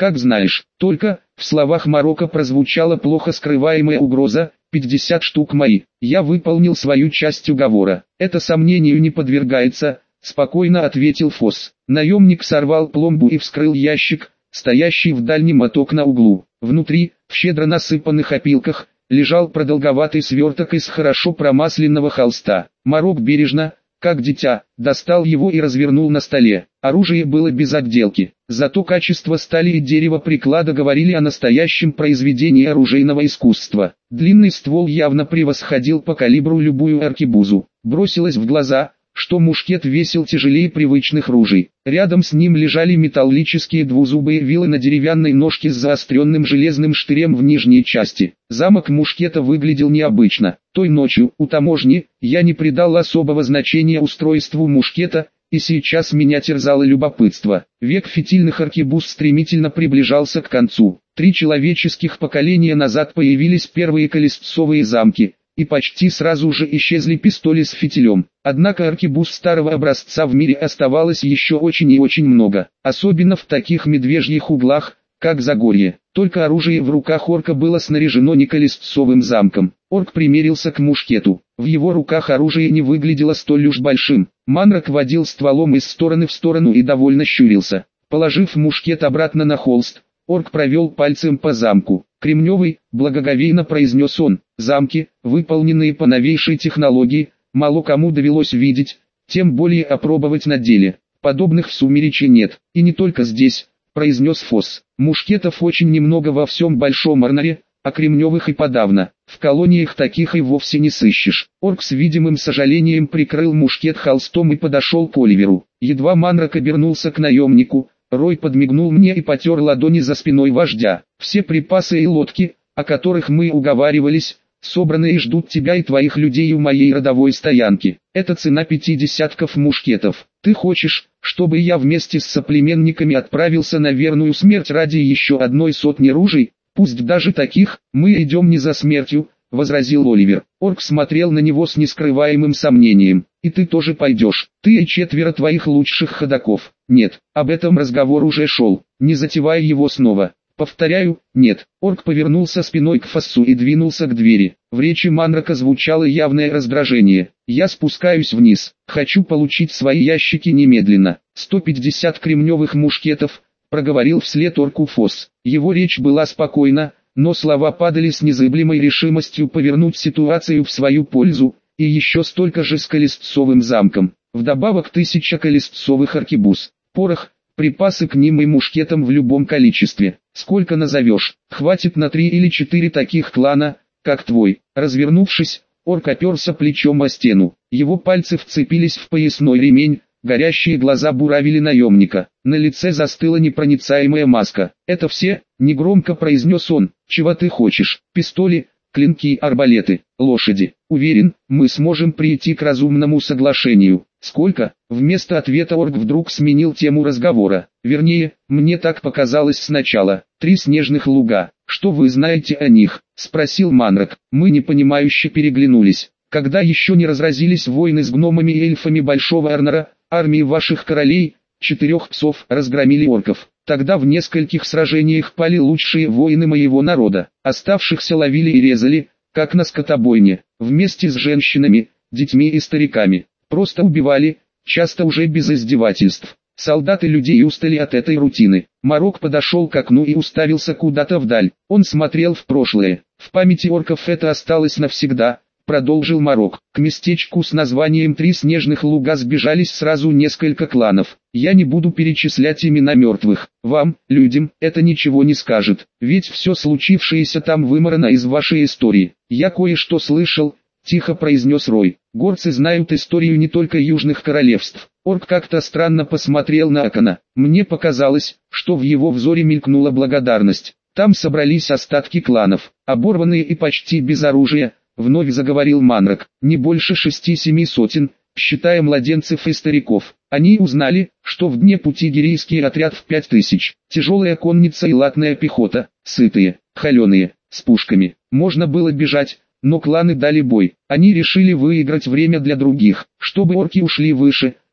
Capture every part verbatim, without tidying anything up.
Как знаешь, только, в словах Марокко прозвучала плохо скрываемая угроза, пятьдесят штук мои. Я выполнил свою часть уговора. Это сомнению не подвергается, спокойно ответил Фосс. Наемник сорвал пломбу и вскрыл ящик, стоящий в дальнем от окна углу. Внутри, в щедро насыпанных опилках, лежал продолговатый сверток из хорошо промасленного холста. Марок бережно, как дитя, достал его и развернул на столе. Оружие было без отделки, зато качество стали и дерева приклада говорили о настоящем произведении оружейного искусства. Длинный ствол явно превосходил по калибру любую аркебузу. Бросилось в глаза, что мушкет весил тяжелее привычных ружей. Рядом с ним лежали металлические двузубые вилы на деревянной ножке с заостренным железным штырем в нижней части. Замок мушкета выглядел необычно. Той ночью, у таможни, я не придал особого значения устройству мушкета, и сейчас меня терзало любопытство. Век фитильных аркебуз стремительно приближался к концу. Три человеческих поколения назад появились первые колесцовые замки, и почти сразу же исчезли пистоли с фитилем. Однако аркебуз старого образца в мире оставалось еще очень и очень много, особенно в таких медвежьих углах, как Загорье. Только оружие в руках орка было снаряжено не колесцовым замком. Орк примерился к мушкету. В его руках оружие не выглядело столь уж большим. Манрак водил стволом из стороны в сторону и довольно щурился. Положив мушкет обратно на холст, орк провел пальцем по замку. «Кремневый», благоговейно произнес он, — «замки, выполненные по новейшей технологии, мало кому довелось видеть, тем более опробовать на деле. Подобных в Сумеречье нет, и не только здесь», — произнес Фосс. «Мушкетов очень немного во всем Большом Арнаре, а кремневых и подавно. В колониях таких и вовсе не сыщешь». Орк с видимым сожалением прикрыл мушкет холстом и подошел к Оливеру. Едва Манрак обернулся к наемнику, Рой подмигнул мне и потер ладони за спиной вождя. «Все припасы и лодки, о которых мы уговаривались, собраны и ждут тебя и твоих людей у моей родовой стоянки. Это цена пяти десятков мушкетов. Ты хочешь, чтобы я вместе с соплеменниками отправился на верную смерть ради еще одной сотни ружей? Пусть даже таких, мы идем не за смертью», — возразил Оливер. Орк смотрел на него с нескрываемым сомнением. «И ты тоже пойдешь, ты и четверо твоих лучших ходоков». «Нет, об этом разговор уже шел, не затевая его снова. Повторяю, нет». Орк повернулся спиной к Фоссу и двинулся к двери. В речи Манрака звучало явное раздражение. «Я спускаюсь вниз, хочу получить свои ящики немедленно. сто пятьдесят кремневых мушкетов», — проговорил вслед орку Фосс. Его речь была спокойна, но слова падали с незыблемой решимостью повернуть ситуацию в свою пользу, и еще столько же с колесцовым замком. Вдобавок тысяча колесцовых аркебуз, порох, припасы к ним и мушкетам в любом количестве. Сколько назовешь, хватит на три или четыре таких клана, как твой. Развернувшись, орк оперся плечом о стену. Его пальцы вцепились в поясной ремень, горящие глаза буравили наемника. На лице застыла непроницаемая маска. «Это все?» — негромко произнес он. «Чего ты хочешь? Пистоли, клинки, арбалеты, лошади? Уверен, мы сможем прийти к разумному соглашению». «Сколько?» Вместо ответа орк вдруг сменил тему разговора. «Вернее, мне так показалось сначала. Три снежных луга. Что вы знаете о них?» — спросил Манрак. Мы непонимающе переглянулись. «Когда еще не разразились войны с гномами и эльфами Большого Арнора, армии ваших королей, четырех псов, разгромили орков. Тогда в нескольких сражениях пали лучшие воины моего народа. Оставшихся ловили и резали, как на скотобойне, вместе с женщинами, детьми и стариками. Просто убивали, часто уже без издевательств. Солдаты людей устали от этой рутины». Марок подошел к окну и уставился куда-то вдаль. Он смотрел в прошлое. «В памяти орков это осталось навсегда», — продолжил Марок. «К местечку с названием Три снежных луга сбежались сразу несколько кланов. Я не буду перечислять имена мертвых. Вам, людям, это ничего не скажет, ведь все случившееся там вымарано из вашей истории. Я кое-что слышал», — тихо произнес Рой. «Горцы знают историю не только южных королевств». Орк как-то странно посмотрел на Акана. Мне показалось, что в его взоре мелькнула благодарность. «Там собрались остатки кланов, оборванные и почти без оружия», — вновь заговорил Манрак. «Не больше шести-семи сотен, считая младенцев и стариков. Они узнали, что в дне пути гирейский отряд в пять тысяч, тяжелая конница и латная пехота, сытые, холеные, с пушками. Можно было бежать, но кланы дали бой. Они решили выиграть время для других, чтобы орки ушли выше,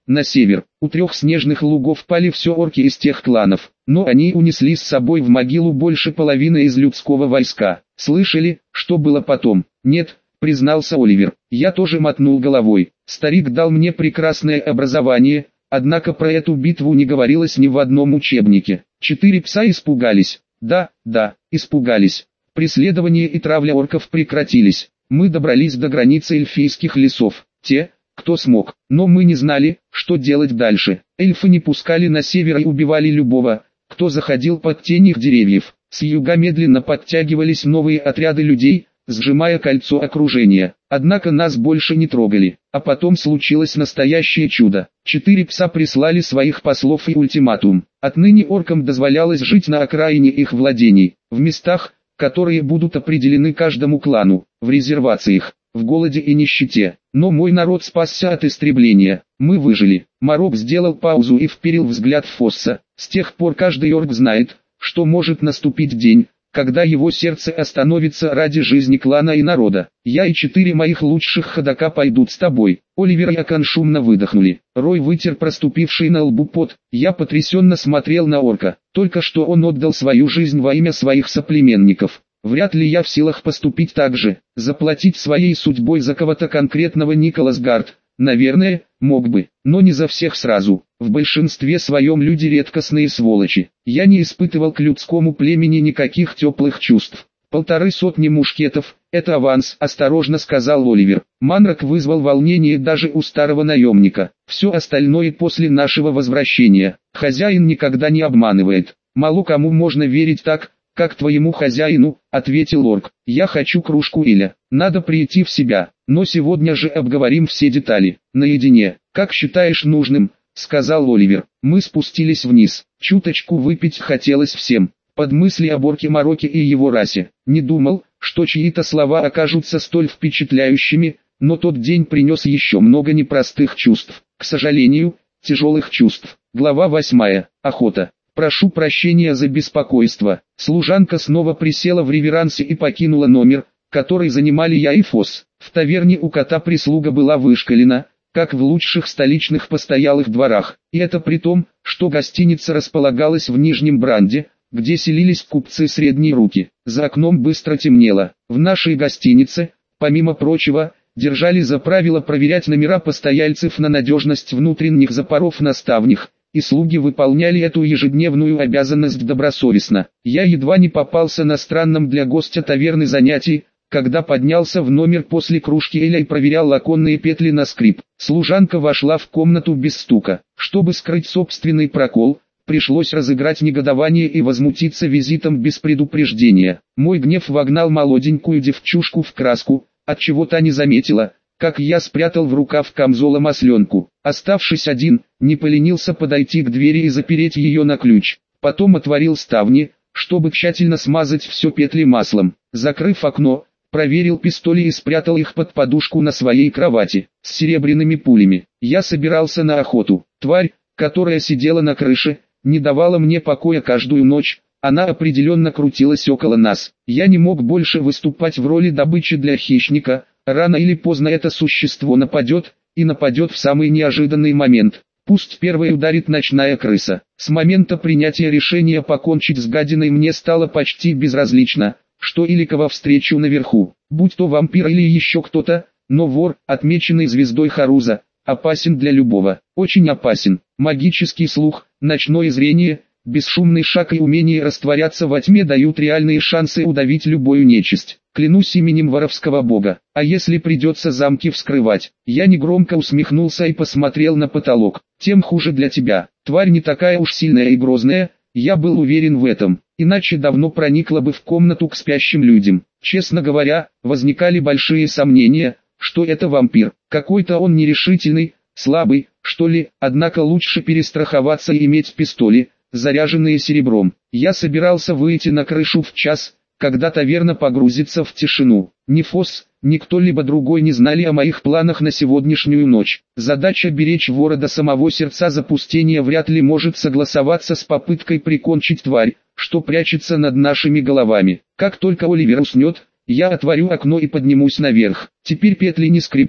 на север. У трех снежных лугов пали все орки из тех кланов, но они унесли с собой в могилу больше половины из людского войска. Слышали, что было потом? Нет, признался Оливер. Я тоже мотнул головой. Старик дал мне прекрасное образование, однако про эту битву не говорилось ни в одном учебнике. Четыре пса испугались. Да, да, испугались. Преследование и травля орков прекратились. Мы добрались до границы эльфийских лесов. Те, кто смог, но мы не знали, что делать дальше. Эльфы не пускали на север и убивали любого, кто заходил под тень их деревьев. С юга медленно подтягивались новые отряды людей, сжимая кольцо окружения. Однако нас больше не трогали. А потом случилось настоящее чудо. Четыре пса прислали своих послов и ультиматум. Отныне оркам дозволялось жить на окраине их владений, в местах, которые будут определены каждому клану, в резервациях, в голоде и нищете. Но мой народ спасся от истребления. Мы выжили. Марок сделал паузу и вперил взгляд в Фосса. С тех пор каждый орк знает, что может наступить день, когда его сердце остановится ради жизни клана и народа. Я и четыре моих лучших ходока пойдут с тобой. Оливер и Акан шумно выдохнули. Рой вытер проступивший на лбу пот. Я потрясенно смотрел на орка. Только что он отдал свою жизнь во имя своих соплеменников. Вряд ли я в силах поступить так же, заплатить своей судьбой за кого-то конкретного. Николас Гард, наверное, мог бы, но не за всех сразу. В большинстве своем люди редкостные сволочи. Я не испытывал к людскому племени никаких теплых чувств. Полторы сотни мушкетов, это аванс, осторожно сказал Оливер. Манрак вызвал волнение даже у старого наемника. Все остальное после нашего возвращения. Хозяин никогда не обманывает. Мало кому можно верить так, как твоему хозяину, ответил орк. Я хочу кружку Иля. Надо прийти в себя, но сегодня же обговорим все детали, наедине. Как считаешь нужным? Сказал Оливер. Мы спустились вниз. Чуточку выпить хотелось всем. Под мысли о Борке Мароке и его расе. Не думал, что чьи-то слова окажутся столь впечатляющими, но тот день принес еще много непростых чувств. К сожалению, тяжелых чувств. Глава восьмая. Охота. Прошу прощения за беспокойство. Служанка снова присела в реверансе и покинула номер, который занимали я и Фосс. В таверне у кота прислуга была вышкалена, как в лучших столичных постоялых дворах. И это при том, что гостиница располагалась в Нижнем Бранде, где селились купцы средней руки. За окном быстро темнело. В нашей гостинице, помимо прочего, держали за правило проверять номера постояльцев на надежность внутренних запоров на ставнях, и слуги выполняли эту ежедневную обязанность добросовестно. Я едва не попался на странном для гостя таверны занятии, когда поднялся в номер после кружки эля и проверял оконные петли на скрип. Служанка вошла в комнату без стука. Чтобы скрыть собственный прокол, пришлось разыграть негодование и возмутиться визитом без предупреждения. Мой гнев вогнал молоденькую девчушку в краску, отчего та не заметила, как я спрятал в рукав камзола масленку. Оставшись один, не поленился подойти к двери и запереть ее на ключ. Потом отворил ставни, чтобы тщательно смазать все петли маслом. Закрыв окно, проверил пистоли и спрятал их под подушку на своей кровати, с серебряными пулями. Я собирался на охоту. Тварь, которая сидела на крыше, не давала мне покоя каждую ночь. Она определенно крутилась около нас. Я не мог больше выступать в роли добычи для хищника. Рано или поздно это существо нападет, и нападет в самый неожиданный момент. Пусть первой ударит ночная крыса. С момента принятия решения покончить с гадиной мне стало почти безразлично, что или кого встречу наверху, будь то вампир или еще кто-то, но вор, отмеченный звездой Харуза, опасен для любого, очень опасен. Магический слух, ночное зрение, бесшумный шаг и умение растворяться во тьме дают реальные шансы удавить любую нечисть. Клянусь именем воровского бога, а если придется замки вскрывать? Я негромко усмехнулся и посмотрел на потолок. Тем хуже для тебя. Тварь не такая уж сильная и грозная, я был уверен в этом, иначе давно проникла бы в комнату к спящим людям. Честно говоря, возникали большие сомнения, что это вампир. Какой-то он нерешительный, слабый, что ли, однако лучше перестраховаться и иметь пистоли, заряженные серебром. Я собирался выйти на крышу в час, когда таверна погрузится в тишину. Ни Фосс, ни кто-либо другой не знали о моих планах на сегодняшнюю ночь. Задача беречь вора до самого сердца запустения вряд ли может согласоваться с попыткой прикончить тварь, что прячется над нашими головами. Как только Оливер уснет, я отворю окно и поднимусь наверх. Теперь петли не скрипнут,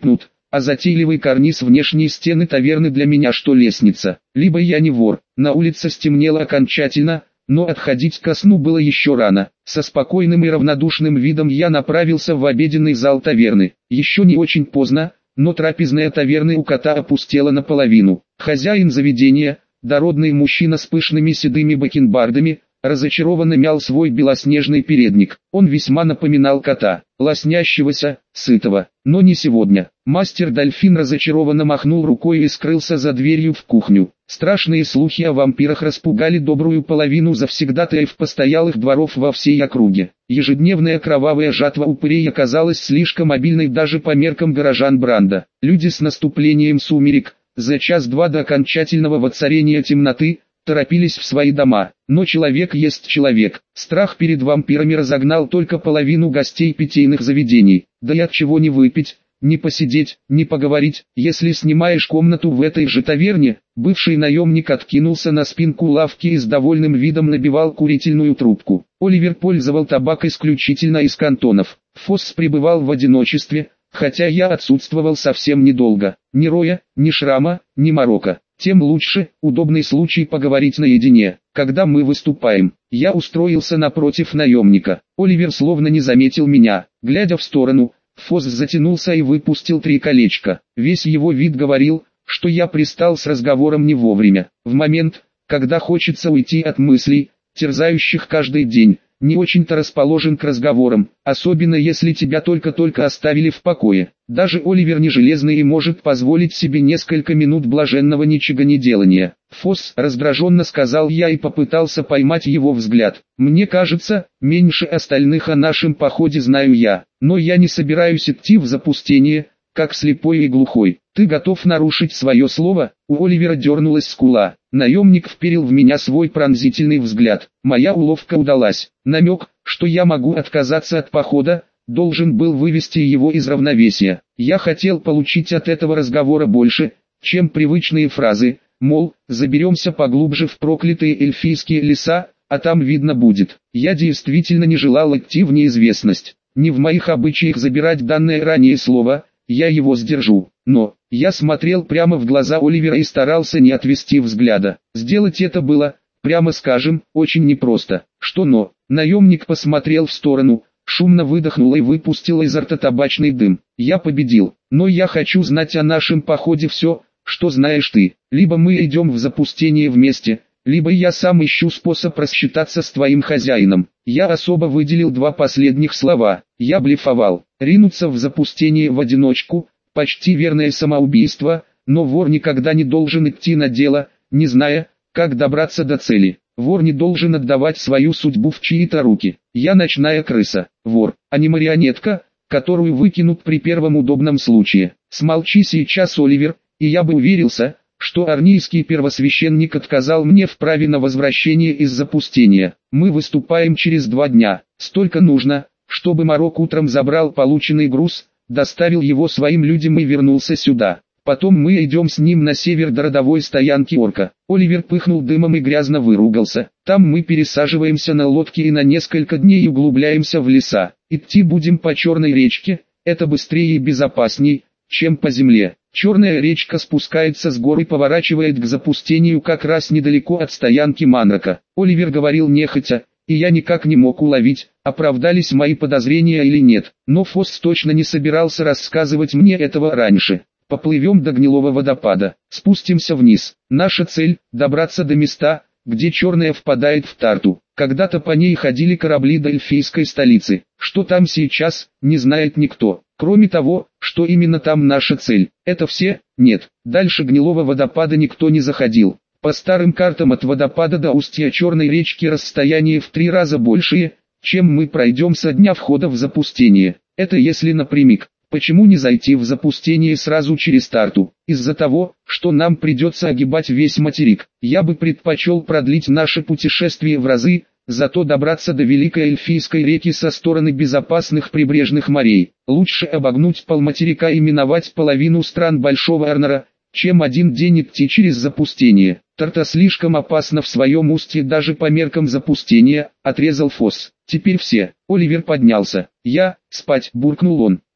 а затейливый карниз внешней стены таверны для меня что лестница. Либо я не вор. На улице стемнело окончательно, но отходить ко сну было еще рано. Со спокойным и равнодушным видом я направился в обеденный зал таверны. Еще не очень поздно, но трапезная таверны у кота опустела наполовину. Хозяин заведения, дородный мужчина с пышными седыми бакенбардами, разочарованно мял свой белоснежный передник. Он весьма напоминал кота, лоснящегося, сытого, но не сегодня. Мастер-дольфин разочарованно махнул рукой и скрылся за дверью в кухню. Страшные слухи о вампирах распугали добрую половину завсегдатаев постоялых дворов во всей округе. Ежедневная кровавая жатва упырей оказалась слишком обильной даже по меркам горожан Бранда. Люди с наступлением сумерек, за час-два до окончательного воцарения темноты, торопились в свои дома. Но человек есть человек. Страх перед вампирами разогнал только половину гостей питейных заведений. Да и от чего не выпить, не посидеть, не поговорить, если снимаешь комнату в этой же таверне. Бывший наемник откинулся на спинку лавки и с довольным видом набивал курительную трубку. Оливер пользовал табак исключительно из кантонов. Фосс пребывал в одиночестве, хотя я отсутствовал совсем недолго. Ни Роя, ни Шрама, ни Марокко. Тем лучше, удобный случай поговорить наедине. Когда мы выступаем, я устроился напротив наемника. Оливер словно не заметил меня. Глядя в сторону, Фосс затянулся и выпустил три колечка. Весь его вид говорил, что я пристал с разговором не вовремя. В момент, когда хочется уйти от мыслей, терзающих каждый день, не очень-то расположен к разговорам, особенно если тебя только-только оставили в покое. Даже Оливер не железный и может позволить себе несколько минут блаженного ничегонеделания. Фосс, раздраженно сказал я и попытался поймать его взгляд. Мне кажется, меньше остальных о нашем походе знаю я, но я не собираюсь идти в запустение, как слепой и глухой. Ты готов нарушить свое слово? У Оливера дернулась скула. Наемник вперил в меня свой пронзительный взгляд. Моя уловка удалась. Намек, что я могу отказаться от похода, должен был вывести его из равновесия. Я хотел получить от этого разговора больше, чем привычные фразы, мол, заберемся поглубже в проклятые эльфийские леса, а там видно будет. Я действительно не желал идти в неизвестность. Не в моих обычаях забирать данное ранее слово, я его сдержу. Но, я смотрел прямо в глаза Оливера и старался не отвести взгляда. Сделать это было, прямо скажем, очень непросто. Что но? Наемник посмотрел в сторону, шумно выдохнул и выпустил изо рта табачный дым. Я победил, но я хочу знать о нашем походе все, что знаешь ты. Либо мы идем в запустение вместе, либо я сам ищу способ рассчитаться с твоим хозяином. Я особо выделил два последних слова. Я блефовал. Ринуться в запустение в одиночку – почти верное самоубийство, но вор никогда не должен идти на дело, не зная, как добраться до цели. Вор не должен отдавать свою судьбу в чьи-то руки. Я ночная крыса, вор, а не марионетка, которую выкинут при первом удобном случае. Смолчи сейчас, Оливер, и я бы уверился, что арнийский первосвященник отказал мне в праве на возвращение из запустения. Мы выступаем через два дня. Столько нужно, чтобы Марок утром забрал полученный груз, доставил его своим людям и вернулся сюда. Потом мы идем с ним на север до родовой стоянки орка. Оливер пыхнул дымом и грязно выругался. Там мы пересаживаемся на лодки и на несколько дней углубляемся в леса. Идти будем по Черной речке, это быстрее и безопасней, чем по земле. Черная речка спускается с гор и поворачивает к запустению как раз недалеко от стоянки Манрака. Оливер говорил нехотя, и я никак не мог уловить, оправдались мои подозрения или нет. Но Фосс точно не собирался рассказывать мне этого раньше. Поплывем до гнилого водопада, спустимся вниз. Наша цель – добраться до места, где Черная впадает в Тарту. Когда-то по ней ходили корабли до эльфийской столицы. Что там сейчас, не знает никто. Кроме того, что именно там наша цель. Это все? Нет. Дальше гнилого водопада никто не заходил. По старым картам от водопада до устья Черной речки расстояние в три раза большее, чем мы пройдем со дня входа в запустение. Это если напрямик. Почему не зайти в запустение сразу через Тарту? Из-за того, что нам придется огибать весь материк. Я бы предпочел продлить наше путешествие в разы, зато добраться до Великой Эльфийской реки со стороны безопасных прибрежных морей. Лучше обогнуть полматерика и миновать половину стран Большого Арнора, чем один день идти через запустение. Тарта слишком опасна в своем устье даже по меркам запустения, отрезал Фосс. Теперь все. Оливер поднялся. Я, спать, буркнул он.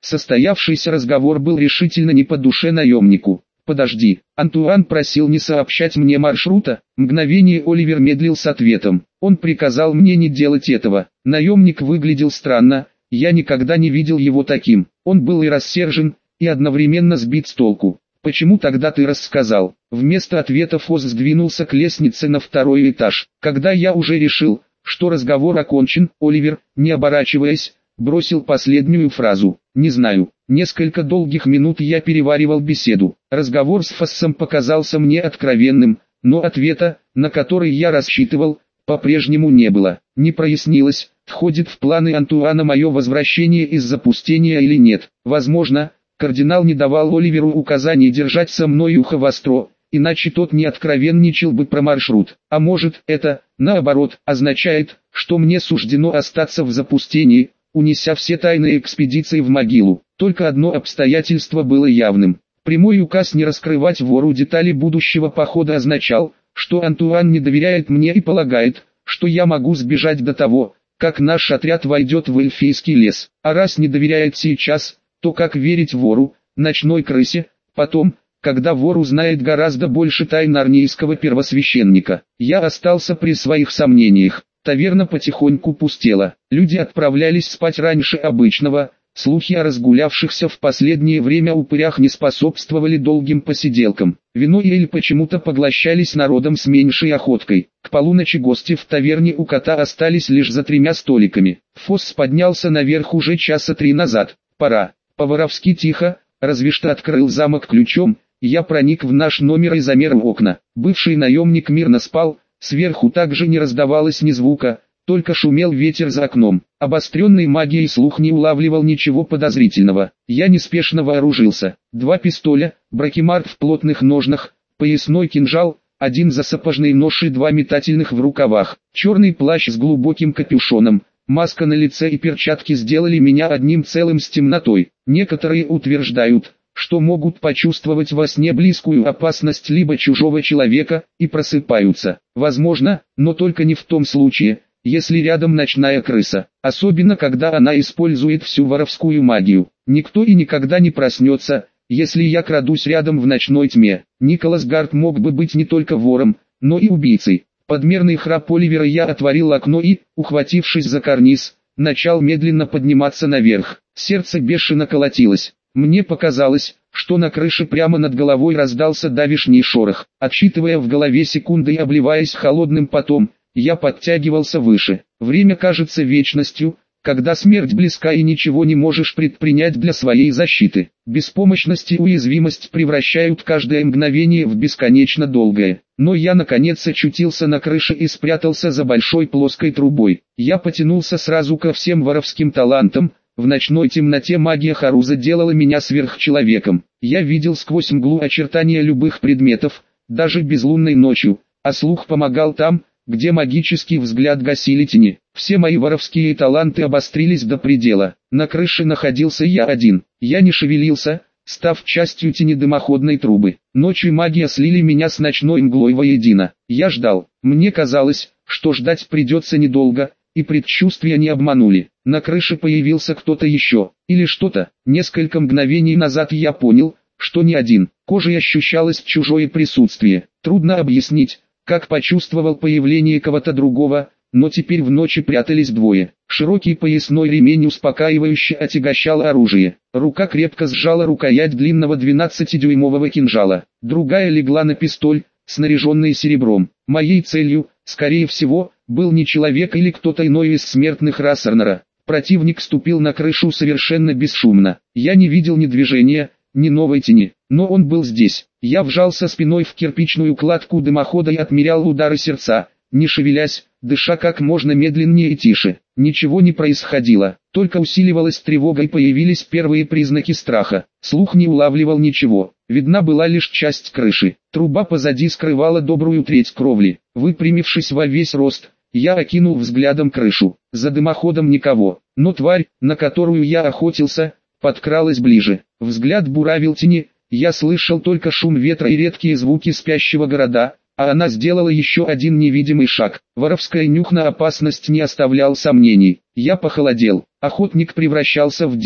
Состоявшийся разговор был решительно не по душе наемнику. «Подожди, Антуан просил не сообщать мне маршрута». Мгновение Оливер медлил с ответом. Он приказал мне не делать этого. Наемник выглядел странно, я никогда не видел его таким. Он был и рассержен, и одновременно сбит с толку. «Почему тогда ты рассказал?» Вместо ответа Фос сдвинулся к лестнице на второй этаж. Когда я уже решил, что разговор окончен, Оливер, не оборачиваясь, бросил последнюю фразу. «Не знаю». Несколько долгих минут я переваривал беседу. Разговор с Фоссом показался мне откровенным, но ответа, на который я рассчитывал, по-прежнему не было. Не прояснилось, входит в планы Антуана мое возвращение из запустения или нет. Возможно, кардинал не давал Оливеру указаний держать со мной ухо востро, иначе тот не откровенничал бы про маршрут. А может, это, наоборот, означает, что мне суждено остаться в запустении, унеся все тайные экспедиции в могилу. Только одно обстоятельство было явным. Прямой указ не раскрывать вору детали будущего похода означал, что Антуан не доверяет мне и полагает, что я могу сбежать до того, как наш отряд войдет в эльфийский лес. А раз не доверяет сейчас, то как верить вору, ночной крысе, потом, когда вор узнает гораздо больше тайн арнийского первосвященника? Я остался при своих сомнениях. Таверна потихоньку пустела. Люди отправлялись спать раньше обычного. Слухи о разгулявшихся в последнее время упырях не способствовали долгим посиделкам. Вино и эль почему-то поглощались народом с меньшей охоткой. К полуночи гости в таверне у кота остались лишь за тремя столиками. Фосс поднялся наверх уже часа три назад. Пора. По-воровски тихо, разве что открыл замок ключом. Я проник в наш номер и замер у окна. Бывший наемник мирно спал. Сверху также не раздавалось ни звука, только шумел ветер за окном. Обостренный магией слух не улавливал ничего подозрительного. Я неспешно вооружился. Два пистоля, бракемар в плотных ножнах, поясной кинжал, один засапожный нож и два метательных в рукавах. Черный плащ с глубоким капюшоном, маска на лице и перчатки сделали меня одним целым с темнотой. Некоторые утверждают, что могут почувствовать во сне близкую опасность либо чужого человека, и просыпаются. Возможно, но только не в том случае, если рядом ночная крыса, особенно когда она использует всю воровскую магию. Никто и никогда не проснется, если я крадусь рядом в ночной тьме. Николас Гарт мог бы быть не только вором, но и убийцей. Подмерный храп Оливера я отворил окно и, ухватившись за карниз, начал медленно подниматься наверх. Сердце бешено колотилось. Мне показалось, что на крыше прямо над головой раздался давишний шорох. Отсчитывая в голове секунды и обливаясь холодным потом, я подтягивался выше. Время кажется вечностью, когда смерть близка и ничего не можешь предпринять для своей защиты. Беспомощность и уязвимость превращают каждое мгновение в бесконечно долгое. Но я наконец очутился на крыше и спрятался за большой плоской трубой. Я потянулся сразу ко всем воровским талантам. В ночной темноте магия Харуза делала меня сверхчеловеком. Я видел сквозь мглу очертания любых предметов, даже безлунной ночью, а слух помогал там, где магический взгляд гасили тени. Все мои воровские таланты обострились до предела. На крыше находился я один. Я не шевелился, став частью тени дымоходной трубы. Ночью магия слили меня с ночной мглой воедино. Я ждал. Мне казалось, что ждать придется недолго, и предчувствия не обманули. На крыше появился кто-то еще, или что-то. Несколько мгновений назад я понял, что не один. Кожей ощущалось чужое присутствие. Трудно объяснить, как почувствовал появление кого-то другого, но теперь в ночи прятались двое. Широкий поясной ремень успокаивающе отягощал оружие. Рука крепко сжала рукоять длинного двенадцатидюймового кинжала. Другая легла на пистоль, снаряженный серебром. Моей целью, скорее всего, был не человек или кто-то иной из смертных Рассернера. Противник ступил на крышу совершенно бесшумно. Я не видел ни движения, ни новой тени, но он был здесь. Я вжался спиной в кирпичную кладку дымохода и отмерял удары сердца, не шевелясь, дыша как можно медленнее и тише. Ничего не происходило, только усиливалась тревога и появились первые признаки страха. Слух не улавливал ничего, видна была лишь часть крыши. Труба позади скрывала добрую треть кровли. Выпрямившись во весь рост, я окинул взглядом крышу. За дымоходом никого, но тварь, на которую я охотился, подкралась ближе. Взгляд буравил тени, я слышал только шум ветра и редкие звуки спящего города, а она сделала еще один невидимый шаг. Воровская нюх на опасность не оставлял сомнений. Я похолодел. Охотник превращался в дичь.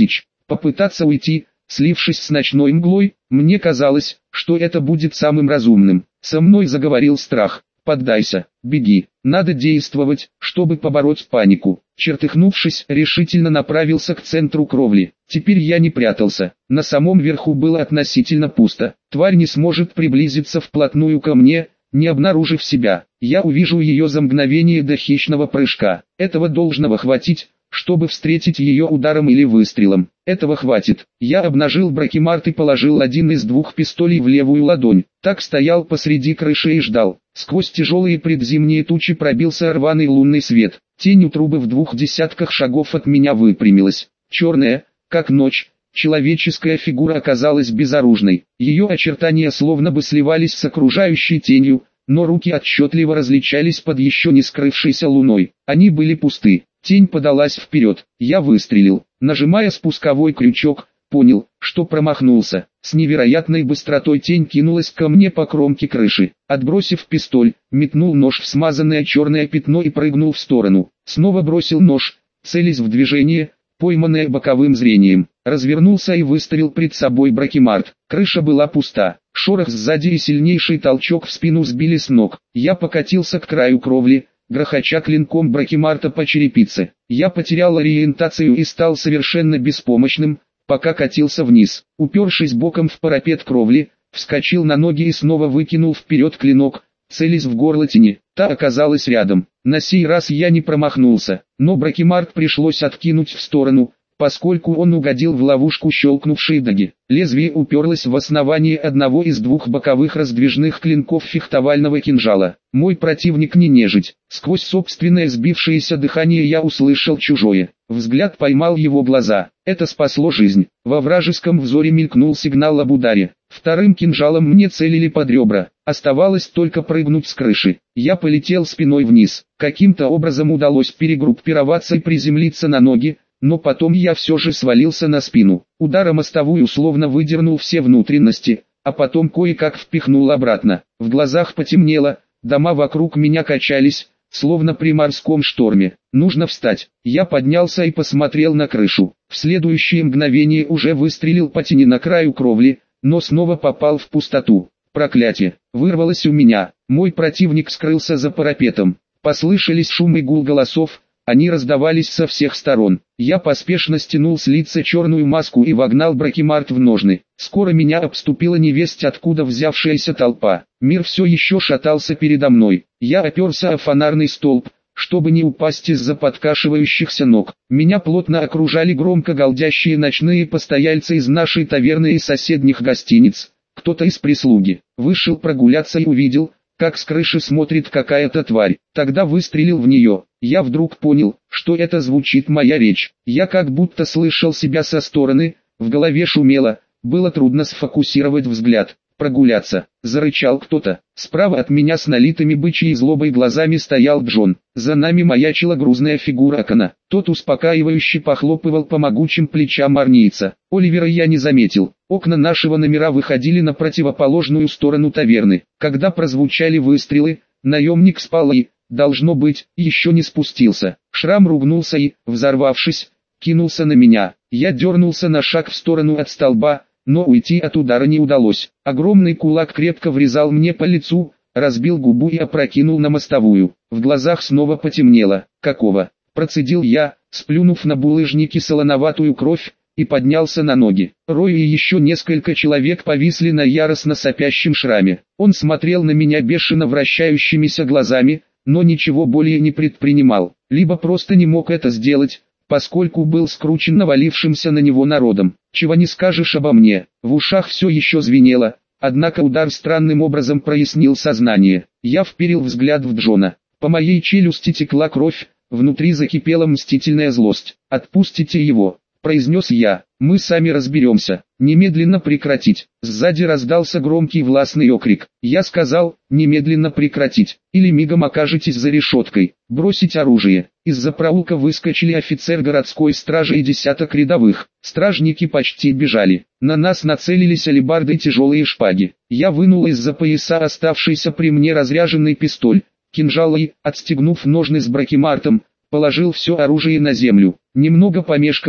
Попытаться уйти, слившись с ночной мглой, мне казалось, что это будет самым разумным. Со мной заговорил страх. «Поддайся, беги, надо действовать, чтобы побороть панику». Чертыхнувшись, решительно направился к центру кровли. Теперь я не прятался, на самом верху было относительно пусто. Тварь не сможет приблизиться вплотную ко мне, не обнаружив себя. Я увижу ее за мгновение до хищного прыжка. Этого должного хватить, чтобы встретить ее ударом или выстрелом. Этого хватит. Я обнажил бракемарт и положил один из двух пистолей в левую ладонь. Так стоял посреди крыши и ждал. Сквозь тяжелые предзимние тучи пробился рваный лунный свет. Тень у трубы в двух десятках шагов от меня выпрямилась. Черная, как ночь, человеческая фигура оказалась безоружной. Ее очертания словно бы сливались с окружающей тенью, но руки отчетливо различались под еще не скрывшейся луной. Они были пусты. Тень подалась вперед. Я выстрелил. Нажимая спусковой крючок, понял, что промахнулся. С невероятной быстротой тень кинулась ко мне по кромке крыши. Отбросив пистоль, метнул нож в смазанное черное пятно и прыгнул в сторону. Снова бросил нож, целясь в движение, пойманное боковым зрением. Развернулся и выставил пред собой бракемарт. Крыша была пуста. Шорох сзади и сильнейший толчок в спину сбили с ног. Я покатился к краю кровли, грохоча клинком бракемарта по черепице. Я потерял ориентацию и стал совершенно беспомощным, пока катился вниз. Упершись боком в парапет кровли, вскочил на ноги и снова выкинул вперед клинок, целясь в горло тени. Та оказалась рядом. На сей раз я не промахнулся, но бракемарт пришлось откинуть в сторону, поскольку он угодил в ловушку щелкнувшей даги. Лезвие уперлось в основание одного из двух боковых раздвижных клинков фехтовального кинжала. Мой противник не нежить. Сквозь собственное сбившееся дыхание я услышал чужое. Взгляд поймал его глаза. Это спасло жизнь. Во вражеском взоре мелькнул сигнал об ударе. Вторым кинжалом мне целили под ребра. Оставалось только прыгнуть с крыши. Я полетел спиной вниз. Каким-то образом удалось перегруппироваться и приземлиться на ноги, но потом я все же свалился на спину. Удар о мостовую словно выдернул все внутренности, а потом кое-как впихнул обратно. В глазах потемнело, дома вокруг меня качались, словно при морском шторме. Нужно встать. Я поднялся и посмотрел на крышу. В следующее мгновение уже выстрелил по тени на краю кровли, но снова попал в пустоту. Проклятие! Вырвалось у меня. Мой противник скрылся за парапетом. Послышались шум и гул голосов. Они раздавались со всех сторон. Я поспешно стянул с лица черную маску и вогнал бракемарт в ножны. Скоро меня обступила невесть откуда взявшаяся толпа. Мир все еще шатался передо мной. Я оперся о фонарный столб, чтобы не упасть из-за подкашивающихся ног. Меня плотно окружали громко галдящие ночные постояльцы из нашей таверны и соседних гостиниц. Кто-то из прислуги. Вышел прогуляться и увидел, как с крыши смотрит какая-то тварь. Тогда выстрелил в нее. Я вдруг понял, что это звучит моя речь. Я как будто слышал себя со стороны, в голове шумело, было трудно сфокусировать взгляд. Прогуляться, зарычал кто-то. Справа от меня с налитыми бычьей злобой глазами стоял Джон. За нами маячила грузная фигура Акана. Тот успокаивающе похлопывал по могучим плечам арнийца. Оливера я не заметил. Окна нашего номера выходили на противоположную сторону таверны. Когда прозвучали выстрелы, наемник спал и, должно быть, еще не спустился. Шрам ругнулся и, взорвавшись, кинулся на меня. Я дернулся на шаг в сторону от столба, но уйти от удара не удалось. Огромный кулак крепко врезал мне по лицу, разбил губу и опрокинул на мостовую. В глазах снова потемнело. «Какого?» – процедил я, сплюнув на булыжники солоноватую кровь, и поднялся на ноги. Рой и еще несколько человек повисли на яростно сопящем шраме. Он смотрел на меня бешено вращающимися глазами, но ничего более не предпринимал. Либо просто не мог это сделать, поскольку был скручен навалившимся на него народом. Чего не скажешь обо мне. В ушах все еще звенело, однако удар странным образом прояснил сознание. Я вперил взгляд в Джона. По моей челюсти текла кровь, внутри закипела мстительная злость. «Отпустите его», — произнес я. «Мы сами разберемся. Немедленно прекратить». Сзади раздался громкий властный окрик. Я сказал, немедленно прекратить, или мигом окажетесь за решеткой. Бросить оружие. Из-за проулка выскочили офицер городской стражи и десяток рядовых. Стражники почти бежали. На нас нацелились алебарды и тяжелые шпаги. Я вынул из-за пояса оставшийся при мне разряженный пистоль, кинжал и, отстегнув ножны с бракемартом, положил все оружие на землю. Немного помешков,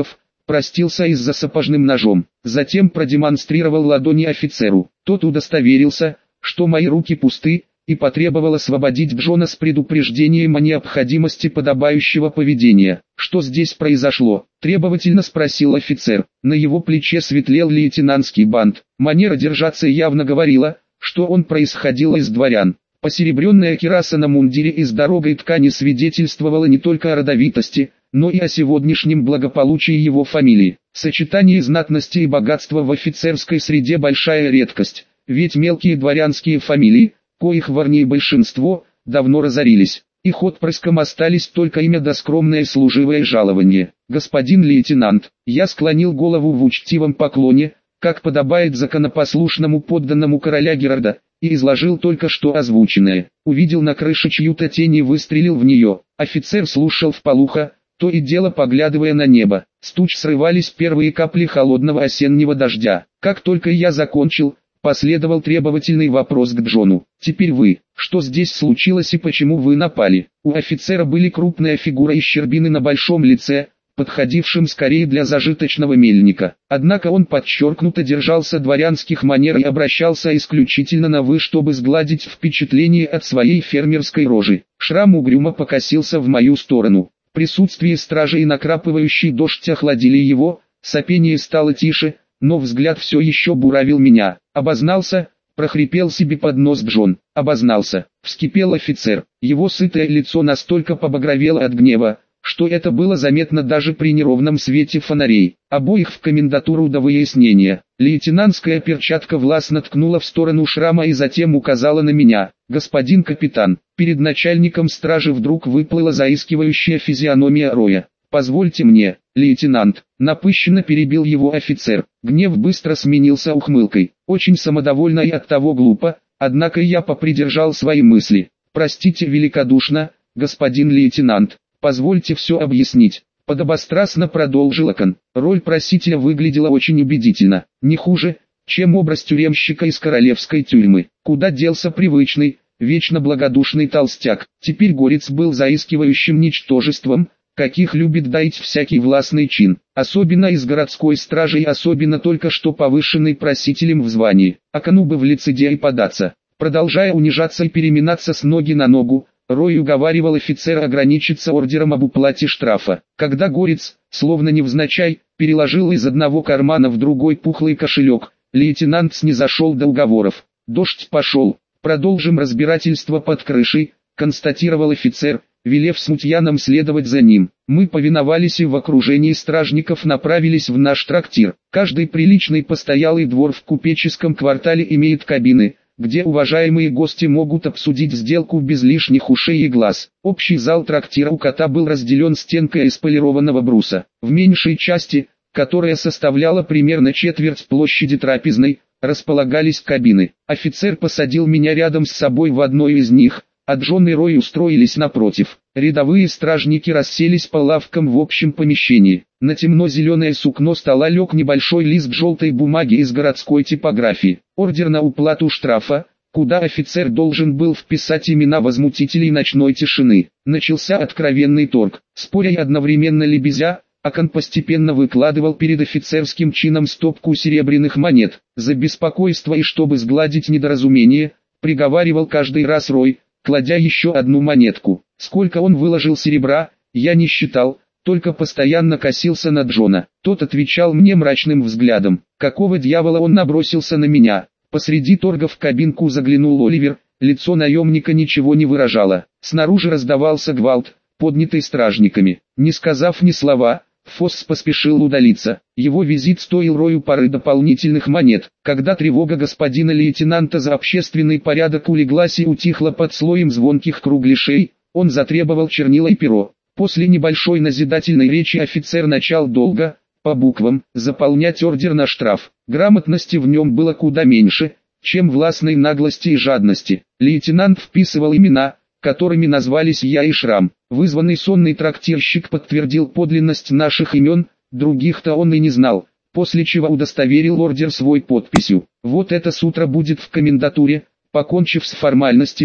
простился из-за сапожным ножом. Затем продемонстрировал ладони офицеру. Тот удостоверился, что мои руки пусты, и потребовал освободить Джона с предупреждением о необходимости подобающего поведения. «Что здесь произошло?» – требовательно спросил офицер. На его плече светлел лейтенантский бант. Манера держаться явно говорила, что он происходил из дворян. Посеребренная кираса на мундире из дорогой ткани свидетельствовала не только о родовитости, но и о сегодняшнем благополучии его фамилии. Сочетание знатности и богатства в офицерской среде большая редкость, ведь мелкие дворянские фамилии, коих в Арнии большинство, давно разорились. Их отпрыском остались только имя да скромное служивое жалование. «Господин лейтенант», я склонил голову в учтивом поклоне, как подобает законопослушному подданному короля Герарда, и изложил только что озвученное. Увидел на крыше чью-то тень и выстрелил в нее. Офицер слушал вполуха, то и дело поглядывая на небо. С туч срывались первые капли холодного осеннего дождя. Как только я закончил, последовал требовательный вопрос к Джону. «Теперь вы, что здесь случилось и почему вы напали?» У офицера были крупная фигура и щербины на большом лице, подходившим скорее для зажиточного мельника. Однако он подчеркнуто держался дворянских манер и обращался исключительно на «вы», чтобы сгладить впечатление от своей фермерской рожи. Шрам угрюмо покосился в мою сторону. Присутствие стражи и накрапывающий дождь охладили его, сопение стало тише, но взгляд все еще буравил меня. «Обознался?» — прохрипел себе под нос Джон. «Обознался!» — вскипел офицер. Его сытое лицо настолько побагровело от гнева, что это было заметно даже при неровном свете фонарей. Обоих в комендатуру до выяснения. Лейтенантская перчатка властно ткнула в сторону шрама и затем указала на меня. «Господин капитан». Перед начальником стражи вдруг выплыла заискивающая физиономия Роя. «Позвольте мне, лейтенант», — напыщенно перебил его офицер. Гнев быстро сменился ухмылкой. Очень самодовольно и оттого глупо, однако я попридержал свои мысли. «Простите великодушно, господин лейтенант, позвольте все объяснить», — подобострастно продолжил Акон. Роль просителя выглядела очень убедительно. Не хуже, чем образ тюремщика из королевской тюрьмы. Куда делся привычный, вечно благодушный толстяк. Теперь горец был заискивающим ничтожеством, каких любит доить всякий властный чин, особенно из городской стражи и особенно только что повышенный просителем в звании. Акону бы в лицедеи податься. Продолжая унижаться и переминаться с ноги на ногу, Рой уговаривал офицера ограничиться ордером об уплате штрафа. Когда горец, словно невзначай, переложил из одного кармана в другой пухлый кошелек, лейтенант снизошел до уговоров. «Дождь пошел, продолжим разбирательство под крышей», — констатировал офицер, велев смутьянам следовать за ним. Мы повиновались и в окружении стражников направились в наш трактир. Каждый приличный постоялый двор в купеческом квартале имеет кабины, где уважаемые гости могут обсудить сделку без лишних ушей и глаз. Общий зал трактира у кота был разделен стенкой из полированного бруса. В меньшей части, которая составляла примерно четверть площади трапезной, располагались кабины. Офицер посадил меня рядом с собой в одной из них, а Джон и Рой устроились напротив. Рядовые стражники расселись по лавкам в общем помещении. На темно-зеленое сукно стола лег небольшой лист желтой бумаги из городской типографии. Ордер на уплату штрафа, куда офицер должен был вписать имена возмутителей ночной тишины. Начался откровенный торг. Споря и одновременно лебезя, Акон постепенно выкладывал перед офицерским чином стопку серебряных монет. За беспокойство и чтобы сгладить недоразумение, приговаривал каждый раз Рой, кладя еще одну монетку. Сколько он выложил серебра, я не считал, только постоянно косился на Джона. Тот отвечал мне мрачным взглядом. Какого дьявола он набросился на меня? Посреди торга в кабинку заглянул Оливер, лицо наемника ничего не выражало. Снаружи раздавался гвалт, поднятый стражниками. Не сказав ни слова, Фосс поспешил удалиться. Его визит стоил Рою пары дополнительных монет. Когда тревога господина лейтенанта за общественный порядок улеглась и утихла под слоем звонких кругляшей, он затребовал чернила и перо. После небольшой назидательной речи офицер начал долго, по буквам, заполнять ордер на штраф. Грамотности в нем было куда меньше, чем властной наглости и жадности. Лейтенант вписывал имена, которыми назвались я и Шрам. Вызванный сонный трактирщик подтвердил подлинность наших имен, других-то он и не знал, после чего удостоверил ордер свой подписью. «Вот это с утра будет в комендатуре», — покончив с формальностями,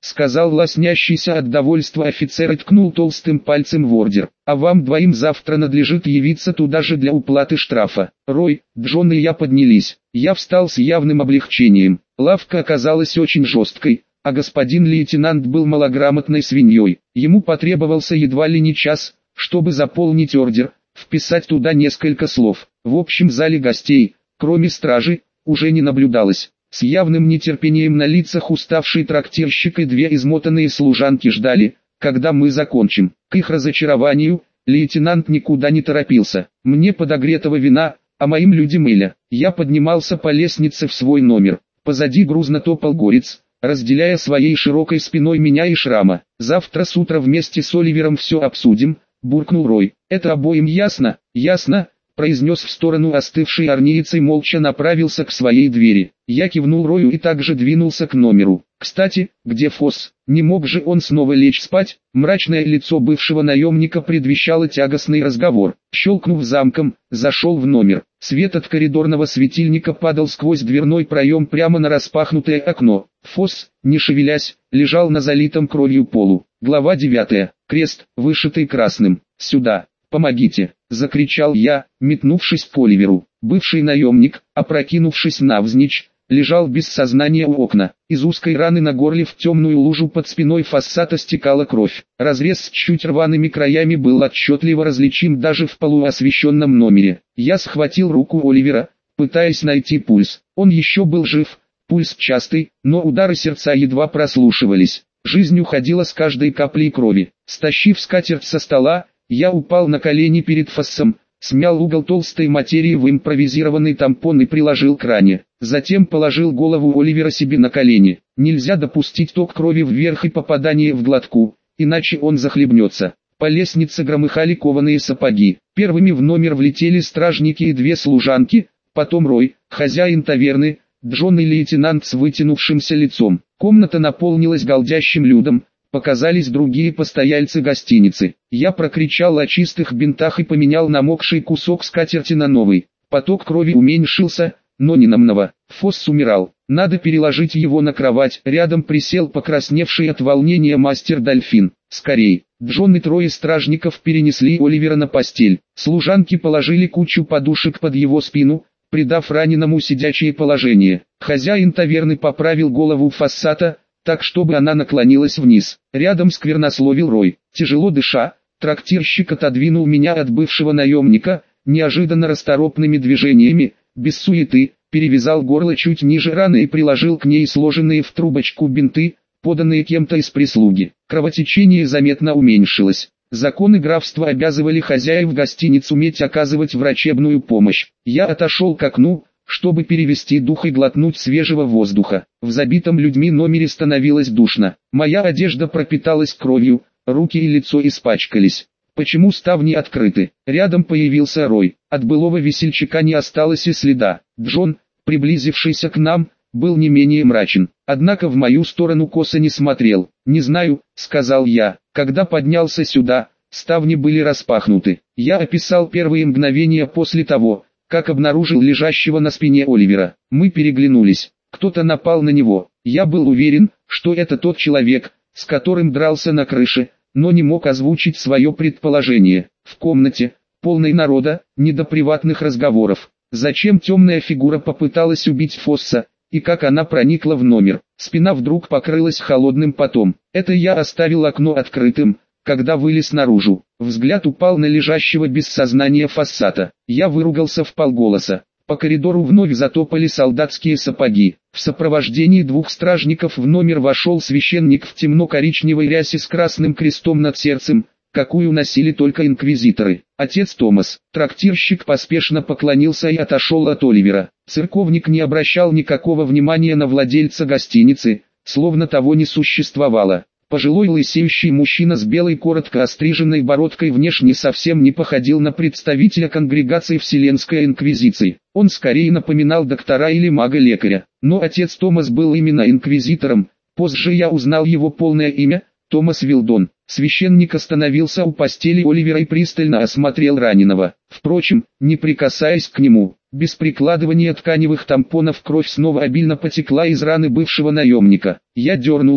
сказал лоснящийся от довольства офицер и ткнул толстым пальцем в ордер. А вам двоим завтра надлежит явиться туда же для уплаты штрафа. Рой, Джон и я поднялись. Я встал с явным облегчением. Лавка оказалась очень жесткой, а господин лейтенант был малограмотной свиньей. Ему потребовался едва ли не час, чтобы заполнить ордер, вписать туда несколько слов. В общем зале гостей, кроме стражи, уже не наблюдалось. С явным нетерпением на лицах уставший трактирщик и две измотанные служанки ждали, когда мы закончим. К их разочарованию, лейтенант никуда не торопился. Мне подогретого вина, а моим людям эля. Я поднимался по лестнице в свой номер. Позади грузно топал горец, разделяя своей широкой спиной меня и Шрама. «Завтра с утра вместе с Оливером все обсудим», — буркнул Рой. «Это обоим ясно?» «Ясно», — произнес в сторону остывший арниец и молча направился к своей двери. Я кивнул Рою и также двинулся к номеру. «Кстати, где Фосс? Не мог же он снова лечь спать?» Мрачное лицо бывшего наемника предвещало тягостный разговор. Щелкнув замком, зашел в номер. Свет от коридорного светильника падал сквозь дверной проем прямо на распахнутое окно. Фосс, не шевелясь, лежал на залитом кровью полу. Глава девятая. Крест, вышитый красным. «Сюда! Помогите!» — закричал я, метнувшись к Оливеру. Бывший наемник, опрокинувшись навзничь, лежал без сознания у окна. Из узкой раны на горле в темную лужу под спиной Фоссата стекала кровь. Разрез с чуть рваными краями был отчетливо различим даже в полуосвещенном номере. Я схватил руку Оливера, пытаясь найти пульс. Он еще был жив, пульс частый, но удары сердца едва прослушивались. Жизнь уходила с каждой каплей крови. Стащив скатерть со стола, я упал на колени перед Фоссом, смял угол толстой материи в импровизированный тампон и приложил к ране. Затем положил голову Оливера себе на колени. Нельзя допустить ток крови вверх и попадание в глотку, иначе он захлебнется. По лестнице громыхали кованые сапоги. Первыми в номер влетели стражники и две служанки, потом Рой, хозяин таверны, Джон и лейтенант с вытянувшимся лицом. Комната наполнилась галдящим людом. Показались другие постояльцы гостиницы. Я прокричал о чистых бинтах и поменял намокший кусок скатерти на новый. Поток крови уменьшился, но не намного. Фосс умирал. Надо переложить его на кровать. Рядом присел покрасневший от волнения мастер Дольфин. Скорей. Джон и трое стражников перенесли Оливера на постель. Служанки положили кучу подушек под его спину, придав раненому сидячее положение. Хозяин таверны поправил голову Фоссата, так чтобы она наклонилась вниз. Рядом сквернословил Рой. Тяжело дыша, трактирщик отодвинул меня от бывшего наемника, неожиданно расторопными движениями, без суеты, перевязал горло чуть ниже раны и приложил к ней сложенные в трубочку бинты, поданные кем-то из прислуги. Кровотечение заметно уменьшилось. Законы графства обязывали хозяев гостиниц уметь оказывать врачебную помощь. Я отошел к окну, чтобы перевести дух и глотнуть свежего воздуха. В забитом людьми номере становилось душно. Моя одежда пропиталась кровью, руки и лицо испачкались. Почему ставни открыты? Рядом появился Рой. От былого весельчака не осталось и следа. Джон, приблизившийся к нам, был не менее мрачен. Однако в мою сторону косо не смотрел. «Не знаю», — сказал я. Когда поднялся сюда, ставни были распахнуты. Я описал первые мгновения после того, как обнаружил лежащего на спине Оливера. Мы переглянулись. Кто-то напал на него. Я был уверен, что это тот человек, с которым дрался на крыше, но не мог озвучить свое предположение. В комнате, полной народа, не до приватных разговоров. Зачем темная фигура попыталась убить Фосса, и как она проникла в номер? Спина вдруг покрылась холодным потом. Это я оставил окно открытым, когда вылез наружу. Взгляд упал на лежащего без сознания Фоссата. Я выругался вполголоса. По коридору вновь затопали солдатские сапоги. В сопровождении двух стражников в номер вошел священник в темно-коричневой рясе с красным крестом над сердцем, какую носили только инквизиторы. Отец Томас. Трактирщик поспешно поклонился и отошел от Оливера. Церковник не обращал никакого внимания на владельца гостиницы, словно того не существовало. Пожилой лысеющий мужчина с белой коротко остриженной бородкой внешне совсем не походил на представителя конгрегации Вселенской Инквизиции. Он скорее напоминал доктора или мага-лекаря. Но отец Томас был именно инквизитором. Позже я узнал его полное имя – Томас Вилдон. Священник остановился у постели Оливера и пристально осмотрел раненого. Впрочем, не прикасаясь к нему, без прикладывания тканевых тампонов кровь снова обильно потекла из раны бывшего наемника. Я дернулся,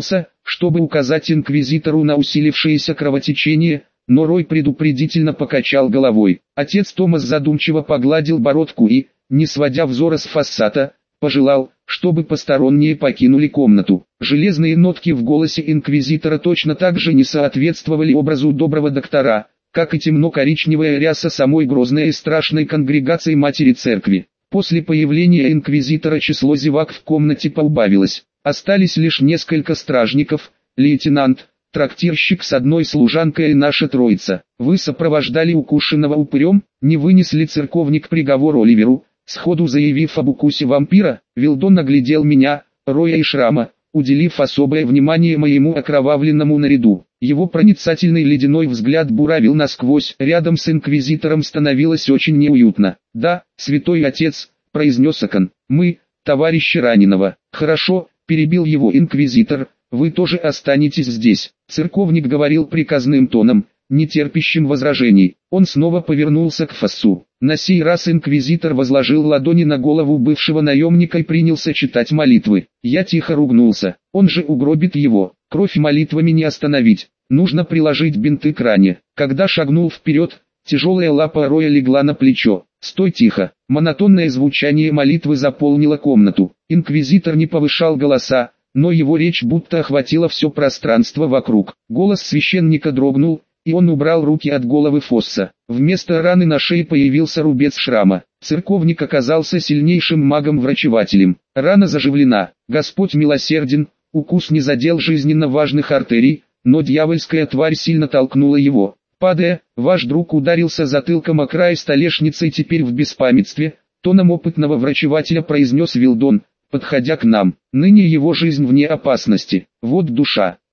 чтобы указать инквизитору на усилившееся кровотечение, но Рой предупредительно покачал головой. Отец Томас задумчиво погладил бородку и, не сводя взора с Фассата, пожелал, чтобы посторонние покинули комнату. Железные нотки в голосе инквизитора точно так же не соответствовали образу доброго доктора, как и темно-коричневая ряса самой грозной и страшной конгрегации Матери Церкви. После появления инквизитора число зевак в комнате поубавилось. Остались лишь несколько стражников, лейтенант, трактирщик с одной служанкой и наша троица. Вы сопровождали укушенного упырем, не вынесли церковник приговор Оливеру, сходу заявив об укусе вампира. Вилдон оглядел меня, Роя и Шрама, уделив особое внимание моему окровавленному наряду. Его проницательный ледяной взгляд буравил насквозь. Рядом с инквизитором становилось очень неуютно. «Да, святой отец», — произнес Акон, — «мы, товарищи раненого». «Хорошо», — перебил его инквизитор, — «вы тоже останетесь здесь». Церковник говорил приказным тоном, не терпящим возражений. Он снова повернулся к Фассу. На сей раз инквизитор возложил ладони на голову бывшего наемника и принялся читать молитвы. Я тихо ругнулся. Он же угробит его. Кровь молитвами не остановить. Нужно приложить бинты к ране. Когда шагнул вперед, тяжелая лапа Роя легла на плечо. «Стой тихо!» Монотонное звучание молитвы заполнило комнату. Инквизитор не повышал голоса, но его речь будто охватила все пространство вокруг. Голос священника дрогнул, и он убрал руки от головы Фосса. Вместо раны на шее появился рубец шрама. Церковник оказался сильнейшим магом-врачевателем. Рана заживлена. Господь милосерден, укус не задел жизненно важных артерий, но дьявольская тварь сильно толкнула его. Падая, ваш друг ударился затылком о край столешницы и теперь в беспамятстве, тоном опытного врачевателя произнес Вилдон, подходя к нам. Ныне его жизнь вне опасности. Вот душа.